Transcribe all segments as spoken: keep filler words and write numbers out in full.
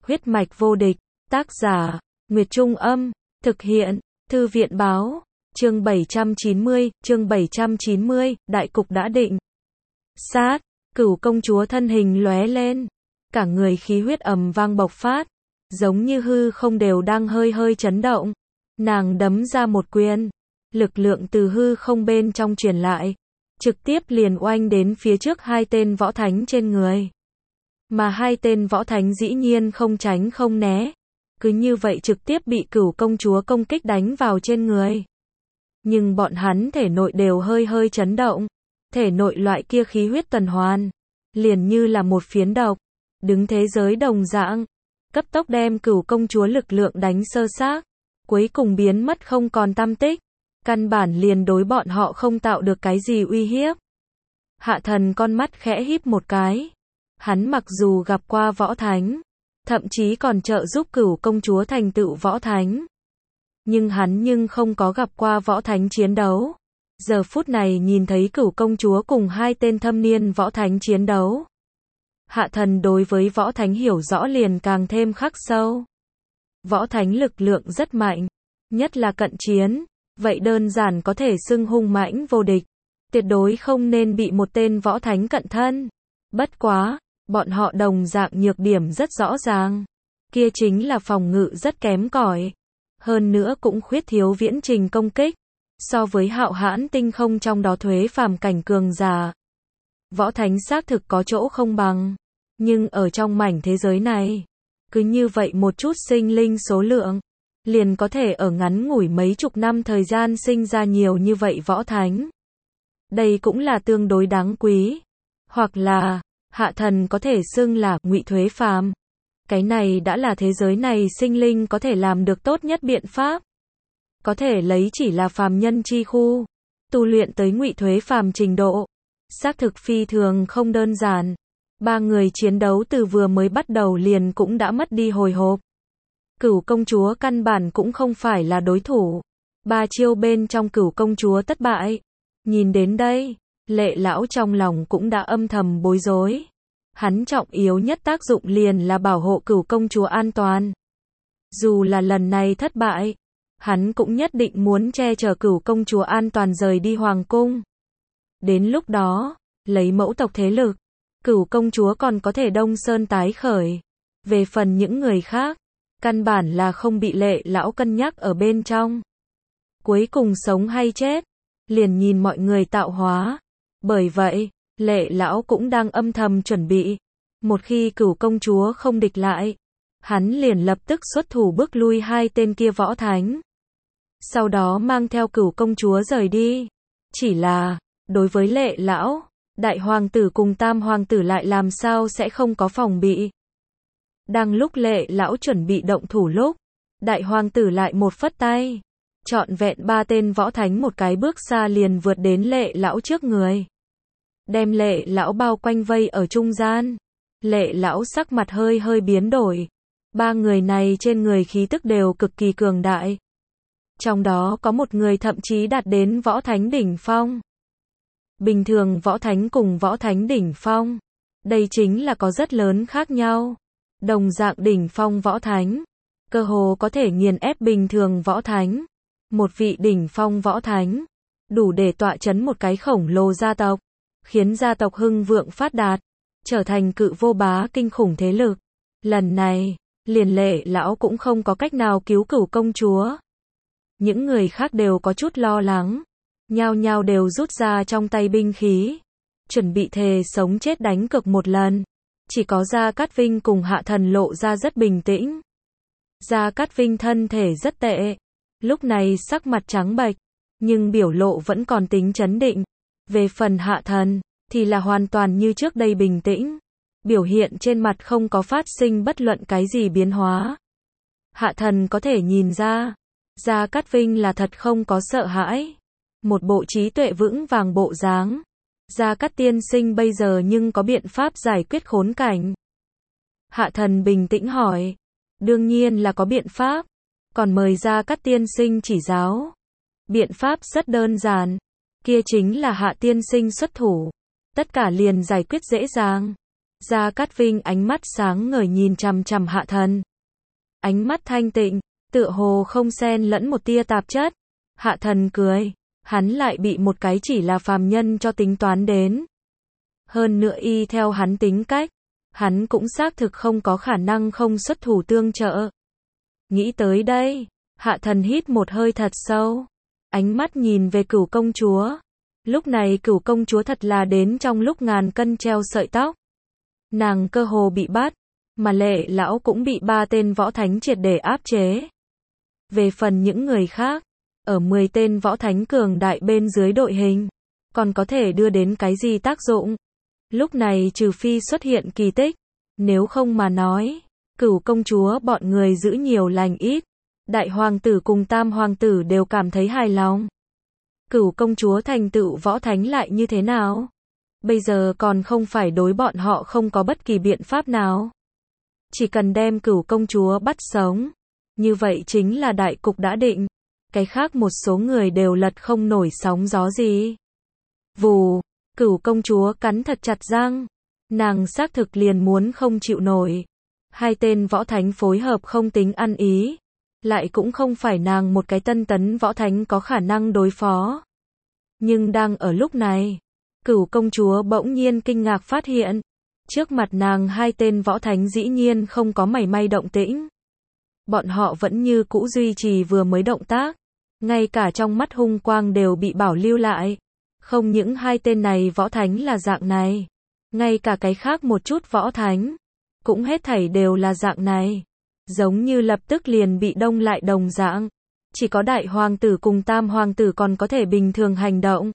Huyết mạch vô địch, tác giả, Nguyệt Trung Âm, thực hiện, Thư viện Báo, chương bảy trăm chín mươi, chương bảy trăm chín mươi, đại cục đã định. Sát, Cửu công chúa thân hình lóe lên, cả người khí huyết ầm vang bộc phát, giống như hư không đều đang hơi hơi chấn động. Nàng đấm ra một quyền, lực lượng từ hư không bên trong truyền lại, trực tiếp liền oanh đến phía trước hai tên võ thánh trên người. Mà hai tên võ thánh dĩ nhiên không tránh không né, cứ như vậy trực tiếp bị Cửu công chúa công kích đánh vào trên người. Nhưng bọn hắn thể nội đều hơi hơi chấn động, thể nội loại kia khí huyết tuần hoàn, liền như là một phiến độc, đứng thế giới đồng dạng, cấp tốc đem Cửu công chúa lực lượng đánh sơ xác, cuối cùng biến mất không còn tăm tích, căn bản liền đối bọn họ không tạo được cái gì uy hiếp. Hạ Thần con mắt khẽ híp một cái, hắn mặc dù gặp qua võ thánh, thậm chí còn trợ giúp Cửu công chúa thành tựu võ thánh, nhưng hắn nhưng không có gặp qua võ thánh chiến đấu. Giờ phút này nhìn thấy Cửu công chúa cùng hai tên thâm niên võ thánh chiến đấu, Hạ Thần đối với võ thánh hiểu rõ liền càng thêm khắc sâu. Võ thánh lực lượng rất mạnh, nhất là cận chiến, vậy đơn giản có thể xưng hung mãnh vô địch, tuyệt đối không nên bị một tên võ thánh cận thân. Bất quá, bọn họ đồng dạng nhược điểm rất rõ ràng, kia chính là phòng ngự rất kém cỏi, hơn nữa cũng khuyết thiếu viễn trình công kích. So với hạo hãn tinh không trong đó thuế phàm cảnh cường giả, võ thánh xác thực có chỗ không bằng, nhưng ở trong mảnh thế giới này, cứ như vậy một chút sinh linh số lượng, liền có thể ở ngắn ngủi mấy chục năm thời gian sinh ra nhiều như vậy võ thánh. Đây cũng là tương đối đáng quý, hoặc là, Hạ Thần có thể xưng là ngụy thuế phàm. Cái này đã là thế giới này sinh linh có thể làm được tốt nhất biện pháp. Có thể lấy chỉ là phàm nhân chi khu, tu luyện tới ngụy thuế phàm trình độ, xác thực phi thường không đơn giản. Ba người chiến đấu từ vừa mới bắt đầu liền cũng đã mất đi hồi hộp. Cửu công chúa căn bản cũng không phải là đối thủ. Ba chiêu bên trong Cửu công chúa thất bại. Nhìn đến đây, Lệ lão trong lòng cũng đã âm thầm bối rối. Hắn trọng yếu nhất tác dụng liền là bảo hộ Cửu công chúa an toàn. Dù là lần này thất bại, hắn cũng nhất định muốn che chở Cửu công chúa an toàn rời đi hoàng cung. Đến lúc đó, lấy mẫu tộc thế lực, Cửu công chúa còn có thể Đông Sơn tái khởi. Về phần những người khác, căn bản là không bị Lệ lão cân nhắc ở bên trong. Cuối cùng sống hay chết, liền nhìn mọi người tạo hóa. Bởi vậy, Lệ lão cũng đang âm thầm chuẩn bị. Một khi Cửu công chúa không địch lại, hắn liền lập tức xuất thủ bước lui hai tên kia võ thánh. Sau đó mang theo Cửu công chúa rời đi. Chỉ là, đối với Lệ lão, đại hoàng tử cùng tam hoàng tử lại làm sao sẽ không có phòng bị. Đang lúc Lệ lão chuẩn bị động thủ lúc, đại hoàng tử lại một phất tay, trọn vẹn ba tên võ thánh một cái bước xa liền vượt đến Lệ lão trước người, đem Lệ lão bao quanh vây ở trung gian. Lệ lão sắc mặt hơi hơi biến đổi. Ba người này trên người khí tức đều cực kỳ cường đại. Trong đó có một người thậm chí đạt đến võ thánh đỉnh phong. Bình thường võ thánh cùng võ thánh đỉnh phong, đây chính là có rất lớn khác nhau. Đồng dạng đỉnh phong võ thánh, cơ hồ có thể nghiền ép bình thường võ thánh. Một vị đỉnh phong võ thánh, đủ để tọa chấn một cái khổng lồ gia tộc, khiến gia tộc hưng vượng phát đạt, trở thành cự vô bá kinh khủng thế lực. Lần này, liền Lệ lão cũng không có cách nào cứu Cửu công chúa. Những người khác đều có chút lo lắng, nhao nhao đều rút ra trong tay binh khí, chuẩn bị thề sống chết đánh cược một lần. Chỉ có Gia Cát Vinh cùng Hạ Thần lộ ra rất bình tĩnh. Gia Cát Vinh thân thể rất tệ, lúc này sắc mặt trắng bệch, nhưng biểu lộ vẫn còn tính trấn định. Về phần Hạ Thần, thì là hoàn toàn như trước đây bình tĩnh, biểu hiện trên mặt không có phát sinh bất luận cái gì biến hóa. Hạ Thần có thể nhìn ra, Gia Cát Vinh là thật không có sợ hãi, một bộ trí tuệ vững vàng bộ dáng. Gia Cát tiên sinh bây giờ nhưng có biện pháp giải quyết khốn cảnh? Hạ Thần bình tĩnh hỏi. Đương nhiên là có biện pháp, còn mời Gia Cát tiên sinh chỉ giáo. Biện pháp rất đơn giản, kia chính là Hạ tiên sinh xuất thủ, tất cả liền giải quyết dễ dàng. Gia Cát Vinh ánh mắt sáng ngời nhìn chằm chằm Hạ Thần. Ánh mắt thanh tịnh, tựa hồ không xen lẫn một tia tạp chất. Hạ Thần cười, hắn lại bị một cái chỉ là phàm nhân cho tính toán đến. Hơn nữa y theo hắn tính cách, hắn cũng xác thực không có khả năng không xuất thủ tương trợ. Nghĩ tới đây, Hạ Thần hít một hơi thật sâu, ánh mắt nhìn về Cửu công chúa. Lúc này Cửu công chúa thật là đến trong lúc ngàn cân treo sợi tóc. Nàng cơ hồ bị bắt, mà Lệ lão cũng bị ba tên võ thánh triệt để áp chế. Về phần những người khác, ở mười tên võ thánh cường đại bên dưới đội hình, còn có thể đưa đến cái gì tác dụng? Lúc này trừ phi xuất hiện kỳ tích, nếu không mà nói, Cửu công chúa bọn người giữ nhiều lành ít, đại hoàng tử cùng tam hoàng tử đều cảm thấy hài lòng. Cửu công chúa thành tựu võ thánh lại như thế nào? Bây giờ còn không phải đối bọn họ không có bất kỳ biện pháp nào. Chỉ cần đem Cửu công chúa bắt sống, như vậy chính là đại cục đã định. Cái khác một số người đều lật không nổi sóng gió gì. Vù, Cửu công chúa cắn thật chặt răng. Nàng xác thực liền muốn không chịu nổi. Hai tên võ thánh phối hợp không tính ăn ý. Lại cũng không phải nàng một cái tân tấn võ thánh có khả năng đối phó. Nhưng đang ở lúc này, Cửu công chúa bỗng nhiên kinh ngạc phát hiện. Trước mặt nàng hai tên võ thánh dĩ nhiên không có mảy may động tĩnh. Bọn họ vẫn như cũ duy trì vừa mới động tác. Ngay cả trong mắt hung quang đều bị bảo lưu lại. Không những hai tên này võ thánh là dạng này. Ngay cả cái khác một chút võ thánh. Cũng hết thảy đều là dạng này. Giống như lập tức liền bị đông lại đồng dạng. Chỉ có đại hoàng tử cùng tam hoàng tử còn có thể bình thường hành động.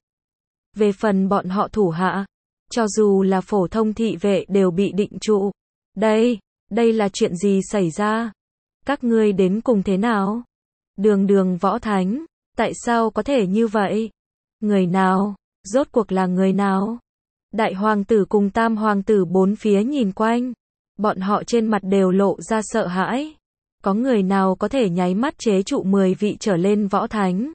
Về phần bọn họ thủ hạ, cho dù là phổ thông thị vệ đều bị định trụ. Đây, đây là chuyện gì xảy ra? Các ngươi đến cùng thế nào? Đường đường võ thánh, tại sao có thể như vậy? Người nào? Rốt cuộc là người nào? Đại hoàng tử cùng tam hoàng tử bốn phía nhìn quanh. Bọn họ trên mặt đều lộ ra sợ hãi. Có người nào có thể nháy mắt chế trụ mười vị trở lên võ thánh?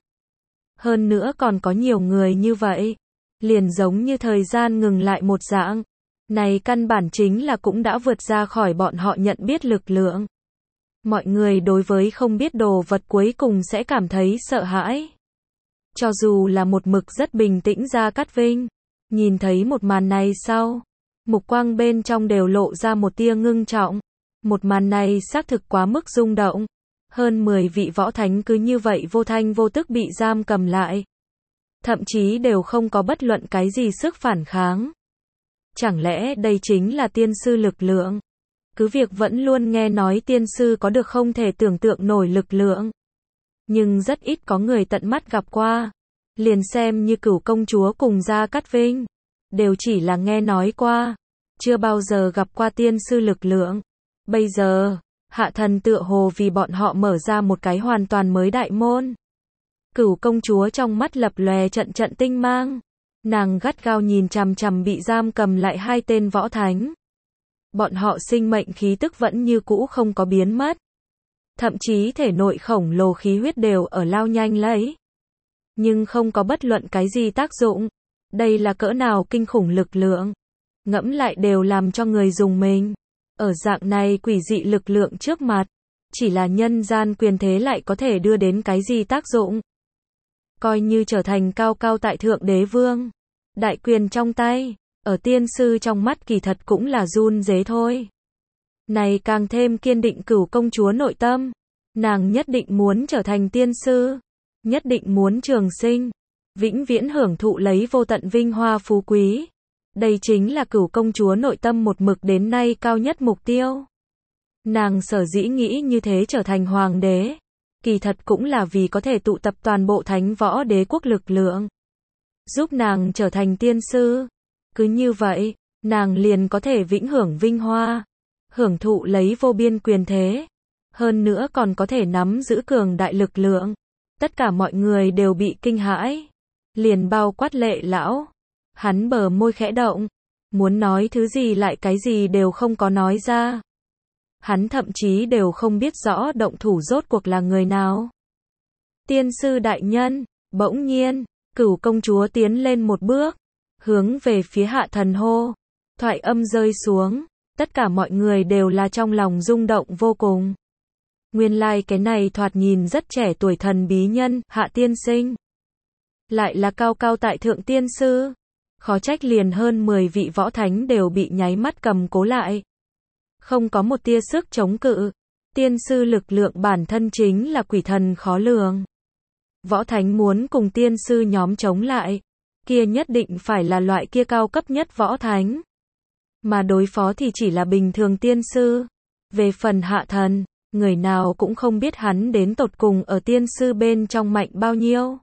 Hơn nữa còn có nhiều người như vậy. Liền giống như thời gian ngừng lại một dạng. Này căn bản chính là cũng đã vượt ra khỏi bọn họ nhận biết lực lượng. Mọi người đối với không biết đồ vật cuối cùng sẽ cảm thấy sợ hãi. Cho dù là một mực rất bình tĩnh Gia Cát Vinh, nhìn thấy một màn này sau, mục quang bên trong đều lộ ra một tia ngưng trọng. Một màn này xác thực quá mức rung động. Hơn mười vị võ thánh cứ như vậy vô thanh vô tức bị giam cầm lại. Thậm chí đều không có bất luận cái gì sức phản kháng. Chẳng lẽ đây chính là tiên sư lực lượng? Cứ việc vẫn luôn nghe nói tiên sư có được không thể tưởng tượng nổi lực lượng. Nhưng rất ít có người tận mắt gặp qua. Liền xem như Cửu công chúa cùng Gia Cát Vinh. Đều chỉ là nghe nói qua. Chưa bao giờ gặp qua tiên sư lực lượng. Bây giờ, Hạ Thần tựa hồ vì bọn họ mở ra một cái hoàn toàn mới đại môn. Cửu công chúa trong mắt lập lòe trận trận tinh mang. Nàng gắt gao nhìn chằm chằm bị giam cầm lại hai tên võ thánh. Bọn họ sinh mệnh khí tức vẫn như cũ không có biến mất. Thậm chí thể nội khổng lồ khí huyết đều ở lao nhanh lấy. Nhưng không có bất luận cái gì tác dụng. Đây là cỡ nào kinh khủng lực lượng. Ngẫm lại đều làm cho người dùng mình. Ở dạng này quỷ dị lực lượng trước mặt. Chỉ là nhân gian quyền thế lại có thể đưa đến cái gì tác dụng. Coi như trở thành cao cao tại thượng đế vương. Đại quyền trong tay. Ở tiên sư trong mắt kỳ thật cũng là run rế thôi. Này càng thêm kiên định Cửu công chúa nội tâm. Nàng nhất định muốn trở thành tiên sư. Nhất định muốn trường sinh. Vĩnh viễn hưởng thụ lấy vô tận vinh hoa phú quý. Đây chính là Cửu công chúa nội tâm một mực đến nay cao nhất mục tiêu. Nàng sở dĩ nghĩ như thế trở thành hoàng đế. Kỳ thật cũng là vì có thể tụ tập toàn bộ thánh võ đế quốc lực lượng. Giúp nàng trở thành tiên sư. Cứ như vậy, nàng liền có thể vĩnh hưởng vinh hoa. Hưởng thụ lấy vô biên quyền thế. Hơn nữa còn có thể nắm giữ cường đại lực lượng. Tất cả mọi người đều bị kinh hãi. Liền bao quát Lệ lão. Hắn bờ môi khẽ động. Muốn nói thứ gì lại cái gì đều không có nói ra. Hắn thậm chí đều không biết rõ động thủ rốt cuộc là người nào. Tiên sư đại nhân, bỗng nhiên, Cửu công chúa tiến lên một bước. Hướng về phía Hạ Thần hô. Thoại âm rơi xuống, tất cả mọi người đều là trong lòng rung động vô cùng. Nguyên lai like cái này thoạt nhìn rất trẻ tuổi thần bí nhân, Hạ tiên sinh. Lại là cao cao tại thượng tiên sư. Khó trách liền hơn mười vị võ thánh đều bị nháy mắt cầm cố lại. Không có một tia sức chống cự. Tiên sư lực lượng bản thân chính là quỷ thần khó lường. Võ thánh muốn cùng tiên sư nhóm chống lại, kia nhất định phải là loại kia cao cấp nhất võ thánh. Mà đối phó thì chỉ là bình thường tiên sư. Về phần Hạ thần, người nào cũng không biết hắn đến tột cùng ở tiên sư bên trong mạnh bao nhiêu.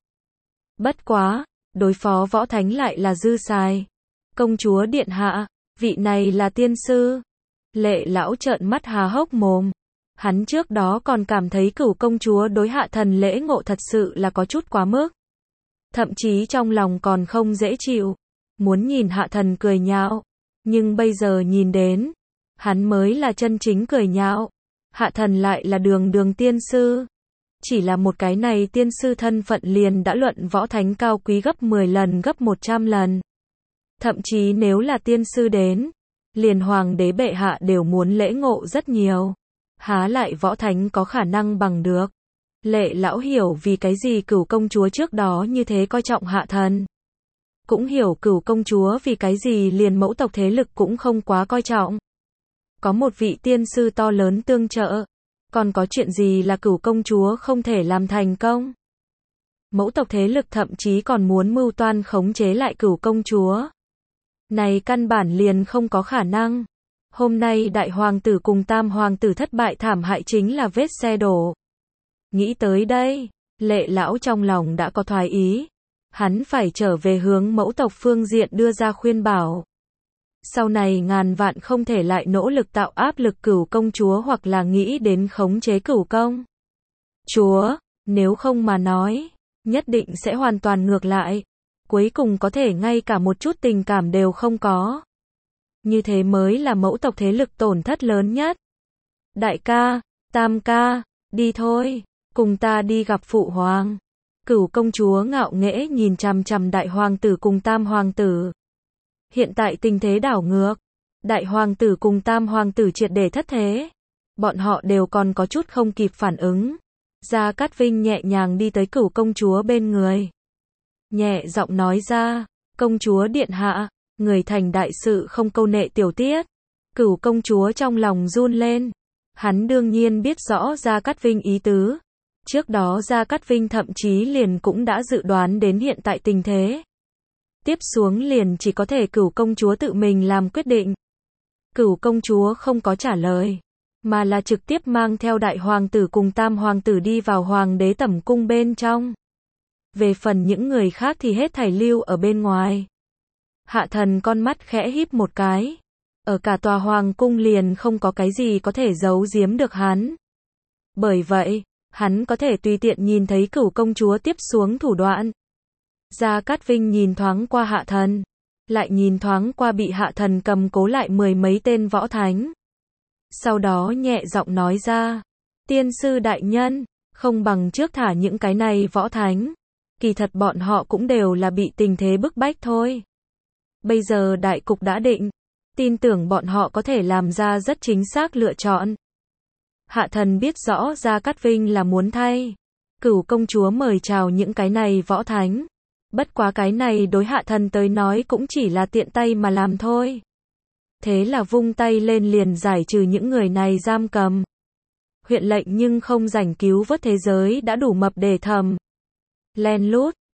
Bất quá, đối phó võ thánh lại là dư xài. Công chúa điện hạ, vị này là tiên sư. Lệ lão trợn mắt há hốc mồm. Hắn trước đó còn cảm thấy Cửu công chúa đối Hạ thần lễ ngộ thật sự là có chút quá mức. Thậm chí trong lòng còn không dễ chịu. Muốn nhìn Hạ thần cười nhạo. Nhưng bây giờ nhìn đến, hắn mới là chân chính cười nhạo. Hạ thần lại là đường đường tiên sư. Chỉ là một cái này tiên sư thân phận liền đã luận võ thánh cao quý gấp mười lần gấp một trăm lần. Thậm chí nếu là tiên sư đến, liền hoàng đế bệ hạ đều muốn lễ ngộ rất nhiều. Há lại võ thánh có khả năng bằng được. Lệ lão hiểu vì cái gì Cửu công chúa trước đó như thế coi trọng Hạ thần. Cũng hiểu Cửu công chúa vì cái gì liền mẫu tộc thế lực cũng không quá coi trọng. Có một vị tiên sư to lớn tương trợ. Còn có chuyện gì là Cửu công chúa không thể làm thành công? Mẫu tộc thế lực thậm chí còn muốn mưu toan khống chế lại Cửu công chúa. Này căn bản liền không có khả năng. Hôm nay đại hoàng tử cùng tam hoàng tử thất bại thảm hại chính là vết xe đổ. Nghĩ tới đây, lệ lão trong lòng đã có thoái ý. Hắn phải trở về hướng mẫu tộc phương diện đưa ra khuyên bảo. Sau này ngàn vạn không thể lại nỗ lực tạo áp lực Cửu công chúa hoặc là nghĩ đến khống chế Cửu công chúa, nếu không mà nói, nhất định sẽ hoàn toàn ngược lại. Cuối cùng có thể ngay cả một chút tình cảm đều không có. Như thế mới là mẫu tộc thế lực tổn thất lớn nhất. Đại ca, tam ca, đi thôi, cùng ta đi gặp phụ hoàng. Cửu công chúa ngạo nghễ nhìn chằm chằm đại hoàng tử cùng tam hoàng tử. Hiện tại tình thế đảo ngược. Đại hoàng tử cùng tam hoàng tử triệt để thất thế. Bọn họ đều còn có chút không kịp phản ứng. Gia Cát Vinh nhẹ nhàng đi tới Cửu công chúa bên người. Nhẹ giọng nói ra, công chúa điện hạ, người thành đại sự không câu nệ tiểu tiết. Cửu công chúa trong lòng run lên. Hắn đương nhiên biết rõ Gia Cát Vinh ý tứ. Trước đó Gia Cát Vinh thậm chí liền cũng đã dự đoán đến hiện tại tình thế. Tiếp xuống liền chỉ có thể Cửu công chúa tự mình làm quyết định. Cửu công chúa không có trả lời, mà là trực tiếp mang theo đại hoàng tử cùng tam hoàng tử đi vào hoàng đế tẩm cung bên trong. Về phần những người khác thì hết thảy lưu ở bên ngoài. Hạ thần con mắt khẽ híp một cái. Ở cả tòa hoàng cung liền không có cái gì có thể giấu giếm được hắn. Bởi vậy, hắn có thể tùy tiện nhìn thấy Cửu công chúa tiếp xuống thủ đoạn. Gia Cát Vinh nhìn thoáng qua Hạ thần, lại nhìn thoáng qua bị Hạ thần cầm cố lại mười mấy tên võ thánh. Sau đó nhẹ giọng nói ra, tiên sư đại nhân, không bằng trước thả những cái này võ thánh. Kỳ thật bọn họ cũng đều là bị tình thế bức bách thôi. Bây giờ đại cục đã định, tin tưởng bọn họ có thể làm ra rất chính xác lựa chọn. Hạ thần biết rõ Gia Cát Vinh là muốn thay Cửu công chúa mời chào những cái này võ thánh. Bất quá cái này đối Hạ thần tới nói cũng chỉ là tiện tay mà làm thôi. Thế là vung tay lên liền giải trừ những người này giam cầm. Huyện lệnh nhưng không rảnh cứu vớt thế giới đã đủ mập để thầm. Len lút,